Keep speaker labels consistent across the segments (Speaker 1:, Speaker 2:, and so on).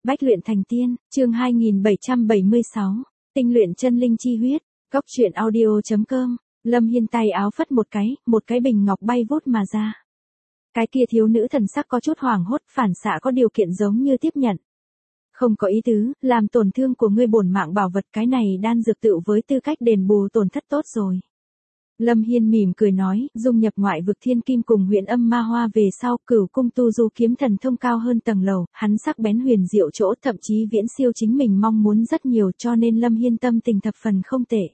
Speaker 1: Bách luyện thành tiên, chương 2776, tinh luyện chân linh chi huyết, góc truyện audio.com, Lâm Hiên tay áo phất một cái bình ngọc bay vút mà ra. Cái kia thiếu nữ thần sắc có chút hoảng hốt, phản xạ có điều kiện giống như tiếp nhận. Không có ý tứ, làm tổn thương của ngươi bổn mạng bảo vật, cái này đan dược tựu với tư cách đền bù tổn thất tốt rồi. Lâm Hiên mỉm cười nói, dung nhập ngoại vực thiên kim cùng huyền âm ma hoa về sau, Cửu cung tu du kiếm thần thông cao hơn tầng lầu, hắn sắc bén huyền diệu chỗ thậm chí viễn siêu chính mình mong muốn rất nhiều, cho nên Lâm Hiên tâm tình thập phần không tệ.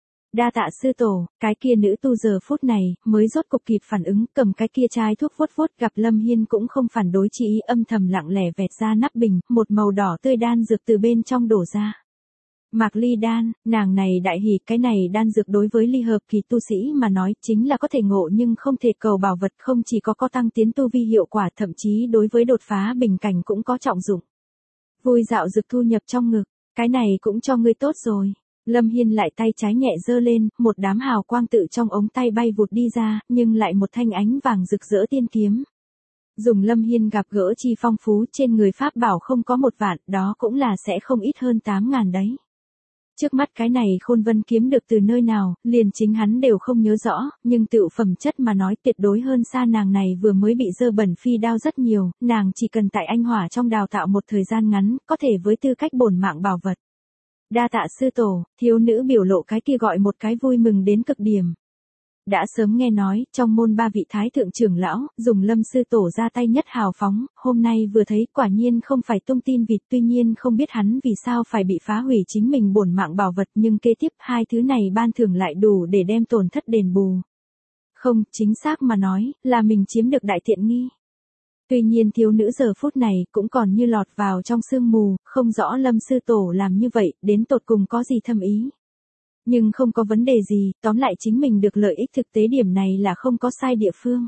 Speaker 1: Đa tạ sư tổ, cái kia nữ tu giờ phút này mới rốt cục kịp phản ứng, cầm cái kia chai thuốc vuốt gặp Lâm Hiên cũng không phản đối, chỉ ý âm thầm lặng lẽ vẹt ra nắp bình, một màu đỏ tươi đan dược từ bên trong đổ ra. Mạc ly đan, nàng này đại hỉ, cái này đan dược đối với ly hợp kỳ tu sĩ mà nói chính là có thể ngộ nhưng không thể cầu bảo vật, không chỉ có tăng tiến tu vi hiệu quả, thậm chí đối với đột phá bình cảnh cũng có trọng dụng. Vui dạo dược thu nhập trong ngực, cái này cũng cho ngươi tốt rồi. Lâm Hiên lại tay trái nhẹ giơ lên, một đám hào quang tự trong ống tay bay vụt đi ra, nhưng lại một thanh ánh vàng rực rỡ tiên kiếm. Dùng Lâm Hiên gặp gỡ chi phong phú, trên người pháp bảo không có 1 vạn, đó cũng là sẽ không ít hơn 8.000 đấy. Trước mắt cái này Khôn Vân kiếm được từ nơi nào, liền chính hắn đều không nhớ rõ, nhưng tựu phẩm chất mà nói tuyệt đối hơn xa nàng này vừa mới bị dơ bẩn phi đao rất nhiều, nàng chỉ cần tại anh hỏa trong đào tạo một thời gian ngắn, có thể với tư cách bổn mạng bảo vật. Đa tạ sư tổ, thiếu nữ biểu lộ cái kia gọi một cái vui mừng đến cực điểm. Đã sớm nghe nói, trong môn 3 vị thái thượng trưởng lão, dùng Lâm sư tổ ra tay nhất hào phóng, hôm nay vừa thấy quả nhiên không phải tung tin vịt, tuy nhiên không biết hắn vì sao phải bị phá hủy chính mình bổn mạng bảo vật, nhưng kế tiếp 2 thứ này ban thưởng lại đủ để đem tổn thất đền bù. Không, chính xác mà nói, là mình chiếm được đại tiện nghi. Tuy nhiên thiếu nữ giờ phút này cũng còn như lọt vào trong sương mù, không rõ Lâm sư tổ làm như vậy, đến tột cùng có gì thâm ý. Nhưng không có vấn đề gì, tóm lại chính mình được lợi ích thực tế, điểm này là không có sai địa phương.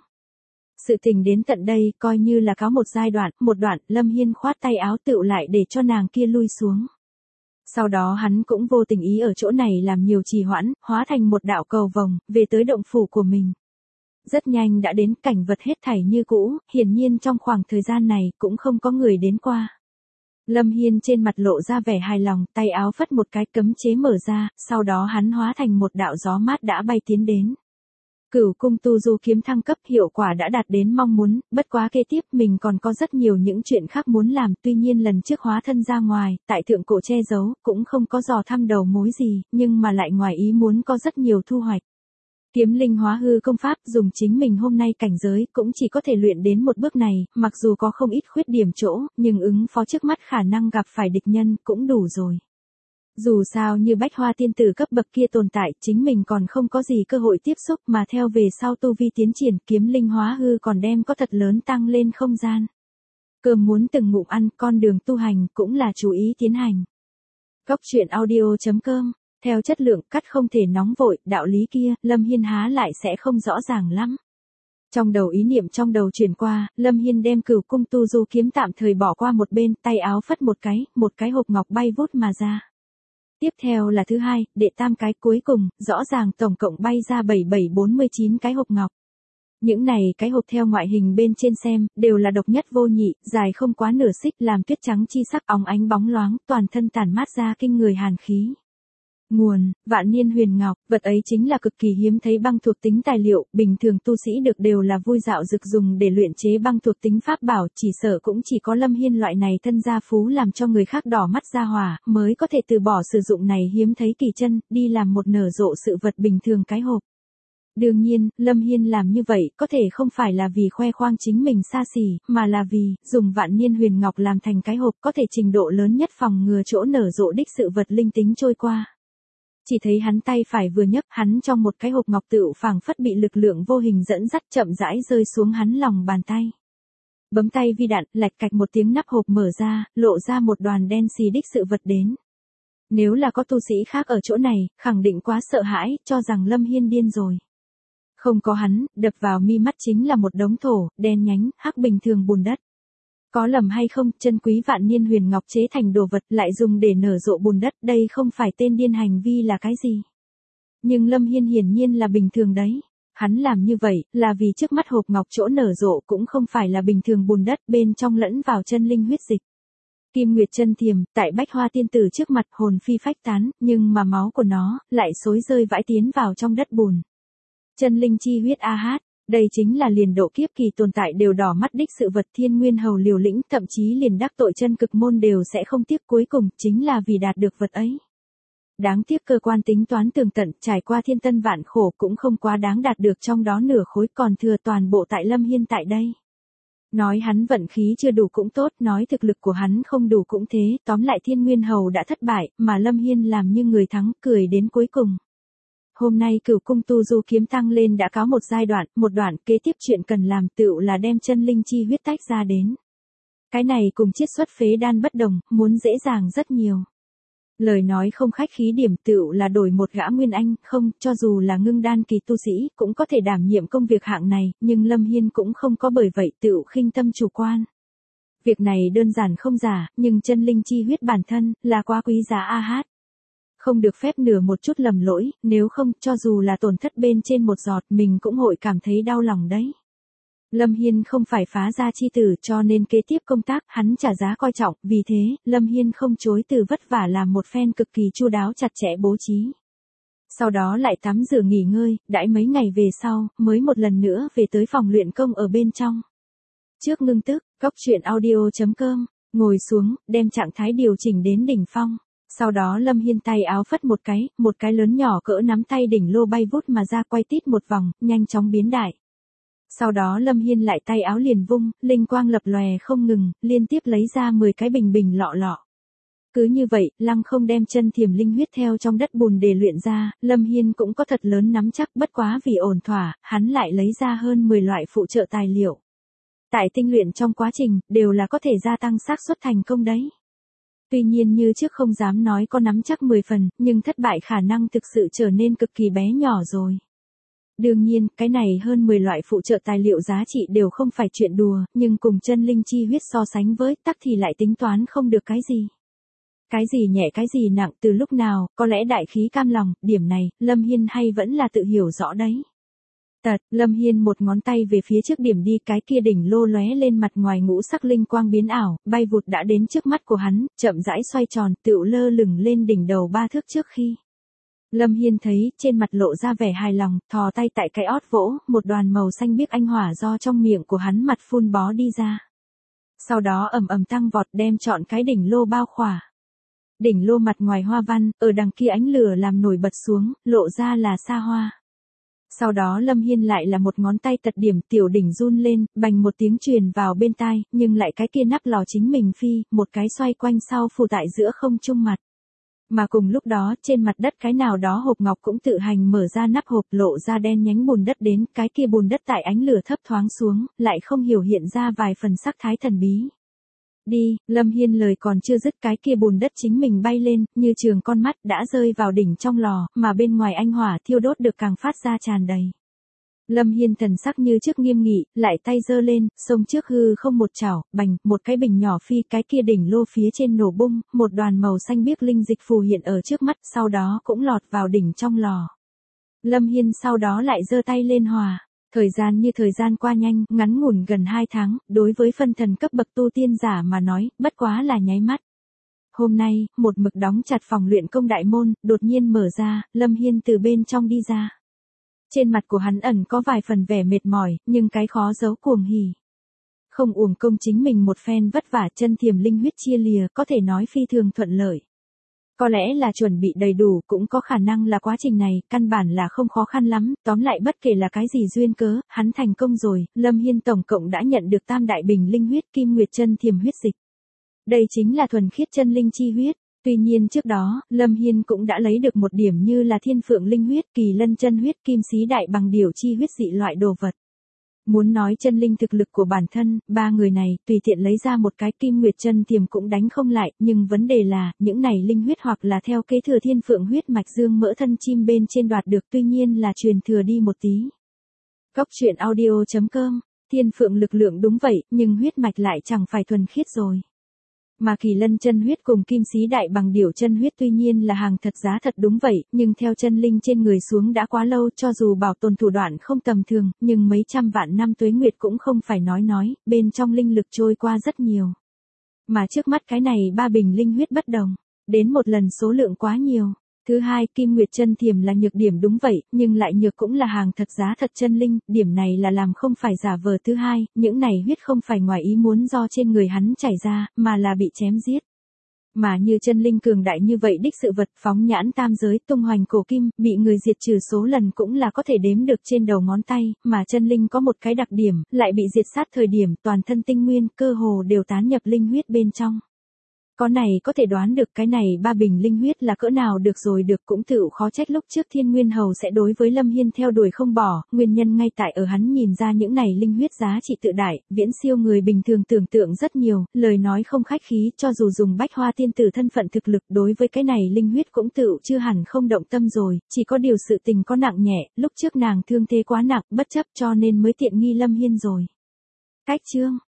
Speaker 1: Sự tình đến tận đây, coi như là cáo một giai đoạn, một đoạn, Lâm Hiên khoát tay áo tựu lại để cho nàng kia lui xuống. Sau đó hắn cũng vô tình ý ở chỗ này làm nhiều trì hoãn, hóa thành một đạo cầu vồng, về tới động phủ của mình. Rất nhanh đã đến, cảnh vật hết thảy như cũ, hiển nhiên trong khoảng thời gian này cũng không có người đến qua. Lâm Hiên trên mặt lộ ra vẻ hài lòng, tay áo phất một cái, cấm chế mở ra, sau đó hắn hóa thành một đạo gió mát đã bay tiến đến. Cửu cung tu du kiếm thăng cấp, hiệu quả đã đạt đến mong muốn, bất quá kế tiếp mình còn có rất nhiều những chuyện khác muốn làm, tuy nhiên lần trước hóa thân ra ngoài, tại thượng cổ che giấu, cũng không có dò thăm đầu mối gì, nhưng mà lại ngoài ý muốn có rất nhiều thu hoạch. Kiếm linh hóa hư công pháp, dùng chính mình hôm nay cảnh giới cũng chỉ có thể luyện đến một bước này, mặc dù có không ít khuyết điểm chỗ, nhưng ứng phó trước mắt khả năng gặp phải địch nhân cũng đủ rồi. Dù sao như Bách Hoa tiên tử cấp bậc kia tồn tại, chính mình còn không có gì cơ hội tiếp xúc, mà theo về sau tu vi tiến triển, kiếm linh hóa hư còn đem có thật lớn tăng lên không gian. Cơm muốn từng ngụm ăn, con đường tu hành cũng là chú ý tiến hành. Góc truyện audio.com. Theo chất lượng cắt không thể nóng vội, đạo lý kia, Lâm Hiên há lại sẽ không rõ ràng lắm. Trong đầu ý niệm trong đầu chuyển qua, Lâm Hiên đem Cửu cung tu du kiếm tạm thời bỏ qua một bên, tay áo phất một cái hộp ngọc bay vút mà ra. Tiếp theo là thứ hai, đệ tam cái, cuối cùng, rõ ràng tổng cộng bay ra 7749 cái hộp ngọc. Những này cái hộp theo ngoại hình bên trên xem, đều là độc nhất vô nhị, dài không quá nửa xích, làm tuyết trắng chi sắc, óng ánh bóng loáng, toàn thân tản mát ra kinh người hàn khí. Nguồn, Vạn Niên Huyền Ngọc, vật ấy chính là cực kỳ hiếm thấy băng thuộc tính tài liệu, bình thường tu sĩ được đều là vui dạo dược dùng để luyện chế băng thuộc tính pháp bảo, chỉ sợ cũng chỉ có Lâm Hiên loại này thân gia phú làm cho người khác đỏ mắt ra hỏa, mới có thể từ bỏ sử dụng này hiếm thấy kỳ chân, đi làm một nở rộ sự vật bình thường cái hộp. Đương nhiên, Lâm Hiên làm như vậy có thể không phải là vì khoe khoang chính mình xa xỉ, mà là vì, dùng Vạn Niên Huyền Ngọc làm thành cái hộp có thể trình độ lớn nhất phòng ngừa chỗ nở rộ đích sự vật linh tính trôi qua. Chỉ thấy hắn tay phải vừa nhấc, hắn trong một cái hộp ngọc tựu phảng phất bị lực lượng vô hình dẫn dắt chậm rãi rơi xuống hắn lòng bàn tay. Bấm tay vi đạn, lạch cạch một tiếng, nắp hộp mở ra, lộ ra một đoàn đen xì đích sự vật đến. Nếu là có tu sĩ khác ở chỗ này, khẳng định quá sợ hãi, cho rằng Lâm Hiên điên rồi. Không có hắn, đập vào mi mắt chính là một đống thổ, đen nhánh, hắc bình thường bùn đất. Có lầm hay không, chân quý Vạn Niên Huyền Ngọc chế thành đồ vật lại dùng để nở rộ bùn đất, đây không phải tên điên hành vi là cái gì. Nhưng Lâm Hiên hiển nhiên là bình thường đấy. Hắn làm như vậy, là vì trước mắt hộp ngọc chỗ nở rộ cũng không phải là bình thường bùn đất, bên trong lẫn vào chân linh huyết dịch. Kim Nguyệt Chân Thiềm, tại Bách Hoa Tiên Tử trước mặt hồn phi phách tán, nhưng mà máu của nó lại xối rơi vãi tiến vào trong đất bùn. Chân linh chi huyết a hát, đây chính là liền độ kiếp kỳ tồn tại đều đỏ mắt đích sự vật Thiên Nguyên Hầu liều lĩnh, thậm chí liền đắc tội chân cực môn đều sẽ không tiếc, cuối cùng chính là vì đạt được vật ấy. Đáng tiếc cơ quan tính toán tường tận, trải qua thiên tân vạn khổ cũng không quá đáng đạt được trong đó nửa khối, còn thừa toàn bộ tại Lâm Hiên tại đây. Nói hắn vận khí chưa đủ cũng tốt, nói thực lực của hắn không đủ cũng thế, tóm lại Thiên Nguyên Hầu đã thất bại, mà Lâm Hiên làm như người thắng, cười đến cuối cùng. Hôm nay Cửu Cung tu du kiếm tăng lên đã có một giai đoạn, một đoạn kế tiếp chuyện cần làm tựu là đem chân linh chi huyết tách ra đến. Cái này cùng chiết xuất phế đan bất đồng, muốn dễ dàng rất nhiều. Lời nói không khách khí điểm tựu là đổi một gã nguyên anh, không, cho dù là ngưng đan kỳ tu sĩ, cũng có thể đảm nhiệm công việc hạng này, nhưng Lâm Hiên cũng không có bởi vậy tựu khinh tâm chủ quan. Việc này đơn giản không giả, nhưng chân linh chi huyết bản thân, là quá quý giá a hát. Không được phép nửa một chút lầm lỗi, nếu không, cho dù là tổn thất bên trên một giọt, mình cũng hội cảm thấy đau lòng đấy. Lâm Hiên không phải phá gia chi tử, cho nên kế tiếp công tác hắn trả giá coi trọng, vì thế, Lâm Hiên không chối từ vất vả làm một phen cực kỳ chu đáo chặt chẽ bố trí. Sau đó lại tắm rửa nghỉ ngơi, đãi mấy ngày về sau, mới một lần nữa về tới phòng luyện công ở bên trong. Trước ngưng tức, cóc truyện audio.com, ngồi xuống, đem trạng thái điều chỉnh đến đỉnh phong. Sau đó Lâm Hiên tay áo phất một cái lớn nhỏ cỡ nắm tay đỉnh lô bay vút mà ra, quay tít một vòng, nhanh chóng biến đại. Sau đó Lâm Hiên lại tay áo liền vung, linh quang lập lòe không ngừng, liên tiếp lấy ra 10 cái bình lọ lọ. Cứ như vậy, Lăng Không đem chân thiềm linh huyết theo trong đất bùn để luyện ra, Lâm Hiên cũng có thật lớn nắm chắc, bất quá vì ổn thỏa, hắn lại lấy ra hơn 10 loại phụ trợ tài liệu. Tại tinh luyện trong quá trình, đều là có thể gia tăng xác suất thành công đấy. Tuy nhiên như trước không dám nói có nắm chắc 10 phần, nhưng thất bại khả năng thực sự trở nên cực kỳ bé nhỏ rồi. Đương nhiên, cái này hơn 10 loại phụ trợ tài liệu giá trị đều không phải chuyện đùa, nhưng cùng chân linh chi huyết so sánh với tắc thì lại tính toán không được cái gì. Cái gì nhẹ cái gì nặng từ lúc nào, có lẽ đại khí cam lòng, điểm này, Lâm Hiên hay vẫn là tự hiểu rõ đấy. Lâm Hiên một ngón tay về phía trước điểm đi, cái kia đỉnh lô lóe lên mặt ngoài ngũ sắc linh quang biến ảo, bay vụt đã đến trước mắt của hắn, chậm rãi xoay tròn, tựu lơ lửng lên đỉnh đầu 3 thước trước khi. Lâm Hiên thấy, trên mặt lộ ra vẻ hài lòng, thò tay tại cái ót vỗ, một đoàn màu xanh biếc anh hỏa do trong miệng của hắn mặt phun bó đi ra. Sau đó ầm ầm tăng vọt đem trọn cái đỉnh lô bao khỏa. Đỉnh lô mặt ngoài hoa văn, ở đằng kia ánh lửa làm nổi bật xuống, lộ ra là sa hoa. Sau đó Lâm Hiên lại là một ngón tay tật điểm, tiểu đỉnh run lên, bành một tiếng truyền vào bên tai, nhưng lại cái kia nắp lò chính mình phi, một cái xoay quanh sau phủ tại giữa không trung mặt. Mà cùng lúc đó, trên mặt đất cái nào đó hộp ngọc cũng tự hành mở ra nắp hộp, lộ ra đen nhánh bùn đất đến, cái kia bùn đất tại ánh lửa thấp thoáng xuống, lại không hiểu hiện ra vài phần sắc thái thần bí. Đi, Lâm Hiên lời còn chưa dứt, cái kia bùn đất chính mình bay lên, như trường con mắt đã rơi vào đỉnh trong lò, mà bên ngoài anh hỏa thiêu đốt được càng phát ra tràn đầy. Lâm Hiên thần sắc như trước nghiêm nghị, lại tay giơ lên, xông trước hư không một chảo, bành, một cái bình nhỏ phi, cái kia đỉnh lô phía trên nổ bung, một đoàn màu xanh biếc linh dịch phù hiện ở trước mắt, sau đó cũng lọt vào đỉnh trong lò. Lâm Hiên sau đó lại giơ tay lên hòa. Thời gian như thời gian qua nhanh, ngắn ngủn gần 2 tháng, đối với phân thần cấp bậc tu tiên giả mà nói, bất quá là nháy mắt. Hôm nay, một mực đóng chặt phòng luyện công đại môn, đột nhiên mở ra, Lâm Hiên từ bên trong đi ra. Trên mặt của hắn ẩn có vài phần vẻ mệt mỏi, nhưng cái khó giấu cuồng hỉ. Không uổng công chính mình một phen vất vả, chân thiềm linh huyết chia lìa, có thể nói phi thường thuận lợi. Có lẽ là chuẩn bị đầy đủ, cũng có khả năng là quá trình này, căn bản là không khó khăn lắm, tóm lại bất kể là cái gì duyên cớ, hắn thành công rồi, Lâm Hiên tổng cộng đã nhận được tam đại bình linh huyết kim nguyệt chân thiềm huyết dịch. Đây chính là thuần khiết chân linh chi huyết. Tuy nhiên trước đó, Lâm Hiên cũng đã lấy được một điểm như là thiên phượng linh huyết, kỳ lân chân huyết, kim xí đại bằng điểu chi huyết dị loại đồ vật. Muốn nói chân linh thực lực của bản thân, ba người này, tùy tiện lấy ra một cái kim nguyệt chân thiềm cũng đánh không lại, nhưng vấn đề là, những này linh huyết hoặc là theo kế thừa thiên phượng huyết mạch dương mỡ thân chim bên trên đoạt được, tuy nhiên là truyền thừa đi một tí. Cóc truyện audio.com, thiên phượng lực lượng đúng vậy, nhưng huyết mạch lại chẳng phải thuần khiết rồi. Mà kỳ lân chân huyết cùng kim xí đại bằng điểu chân huyết tuy nhiên là hàng thật giá thật đúng vậy, nhưng theo chân linh trên người xuống đã quá lâu, cho dù bảo tồn thủ đoạn không tầm thường, nhưng mấy trăm vạn năm tuế nguyệt cũng không phải nói, bên trong linh lực trôi qua rất nhiều. Mà trước mắt cái này 3 bình linh huyết bất đồng, đến một lần số lượng quá nhiều. Thứ hai, Kim Nguyệt Chân Thiềm là nhược điểm đúng vậy, nhưng lại nhược cũng là hàng thật giá thật chân linh, điểm này là làm không phải giả vờ. Thứ hai, những này huyết không phải ngoài ý muốn do trên người hắn chảy ra, mà là bị chém giết. Mà như chân linh cường đại như vậy đích sự vật phóng nhãn tam giới tung hoành cổ kim, bị người diệt trừ số lần cũng là có thể đếm được trên đầu ngón tay, mà chân linh có một cái đặc điểm, lại bị diệt sát thời điểm toàn thân tinh nguyên cơ hồ đều tán nhập linh huyết bên trong. Có này có thể đoán được cái này 3 bình linh huyết là cỡ nào được rồi, được cũng tự khó trách lúc trước Thiên Nguyên Hầu sẽ đối với Lâm Hiên theo đuổi không bỏ, nguyên nhân ngay tại ở hắn nhìn ra những này linh huyết giá trị tự đại, viễn siêu người bình thường tưởng tượng rất nhiều, lời nói không khách khí, cho dù dùng Bách Hoa tiên tử thân phận thực lực đối với cái này linh huyết cũng tự chưa hẳn không động tâm rồi, chỉ có điều sự tình có nặng nhẹ, lúc trước nàng thương thế quá nặng, bất chấp cho nên mới tiện nghi Lâm Hiên rồi. Cách chương